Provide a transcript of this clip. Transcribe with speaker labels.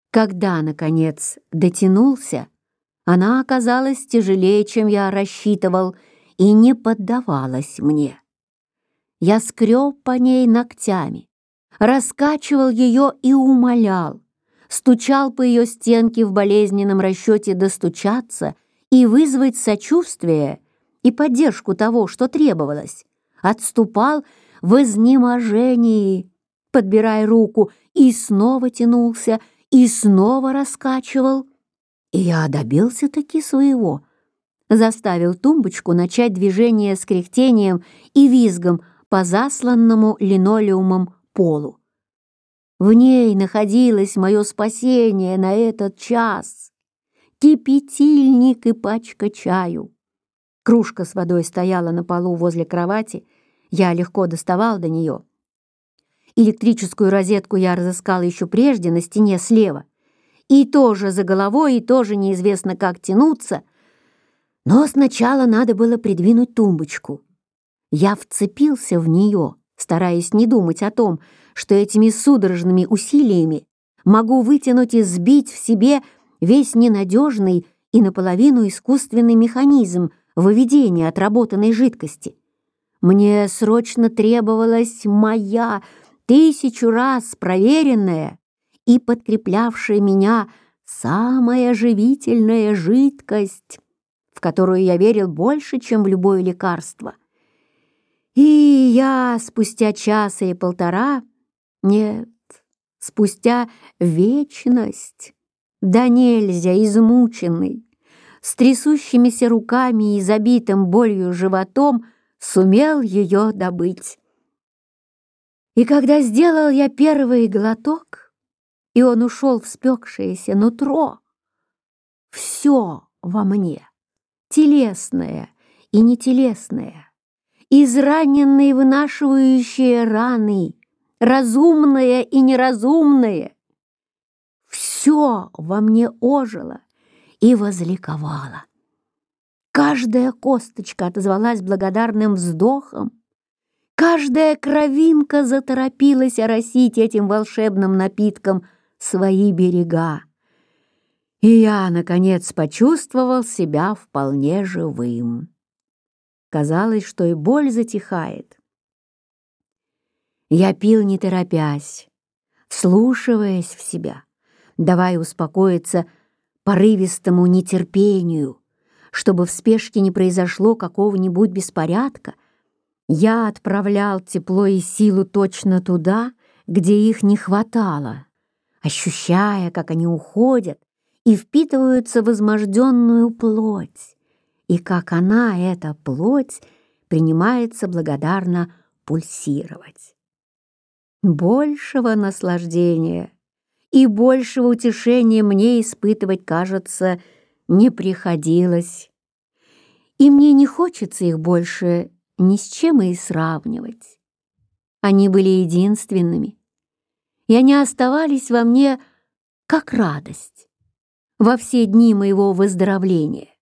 Speaker 1: Когда, наконец, дотянулся, она оказалась тяжелее, чем я рассчитывал, и не поддавалась мне. Я скреб по ней ногтями, раскачивал ее и умолял, стучал по ее стенке в болезненном расчете достучаться и вызвать сочувствие и поддержку того, что требовалось, отступал в изнеможении, подбирая руку, и снова тянулся, и снова раскачивал. И я добился-таки своего. Заставил тумбочку начать движение с кряхтением и визгом по засланному линолеумом полу. В ней находилось мое спасение на этот час. Кипятильник и пачка чаю. Кружка с водой стояла на полу возле кровати. Я легко доставал до нее. Электрическую розетку я разыскал еще прежде на стене слева. И тоже за головой, и тоже неизвестно как тянуться. Но сначала надо было придвинуть тумбочку. Я вцепился в нее, стараясь не думать о том, что этими судорожными усилиями могу вытянуть и сбить в себе весь ненадежный и наполовину искусственный механизм выведения отработанной жидкости. Мне срочно требовалась моя 1000 раз проверенная и подкреплявшая меня самая живительная жидкость, в которую я верил больше, чем в любое лекарство. И я спустя час или полтора, нет, спустя вечность, да нельзя измученный, с трясущимися руками и забитым болью животом, сумел ее добыть. И когда сделал я первый глоток, и он ушел в спекшееся нутро, все во мне, телесное и нетелесное, израненные вынашивающие раны, разумное и неразумное, все во мне ожило и возликовало. Каждая косточка отозвалась благодарным вздохом, каждая кровинка заторопилась оросить этим волшебным напитком свои берега. И я, наконец, почувствовал себя вполне живым. Казалось, что и боль затихает. Я пил не торопясь, вслушиваясь в себя, давая успокоиться порывистому нетерпению, чтобы в спешке не произошло какого-нибудь беспорядка. Я отправлял тепло и силу точно туда, где их не хватало, ощущая, как они уходят и впитываются в изможденную плоть, и как она, эта плоть, принимается благодарно пульсировать. Большего наслаждения и большего утешения мне испытывать, кажется, не приходилось, и мне не хочется их больше ни с чем и сравнивать. Они были единственными, и они оставались во мне как радость во все дни моего выздоровления.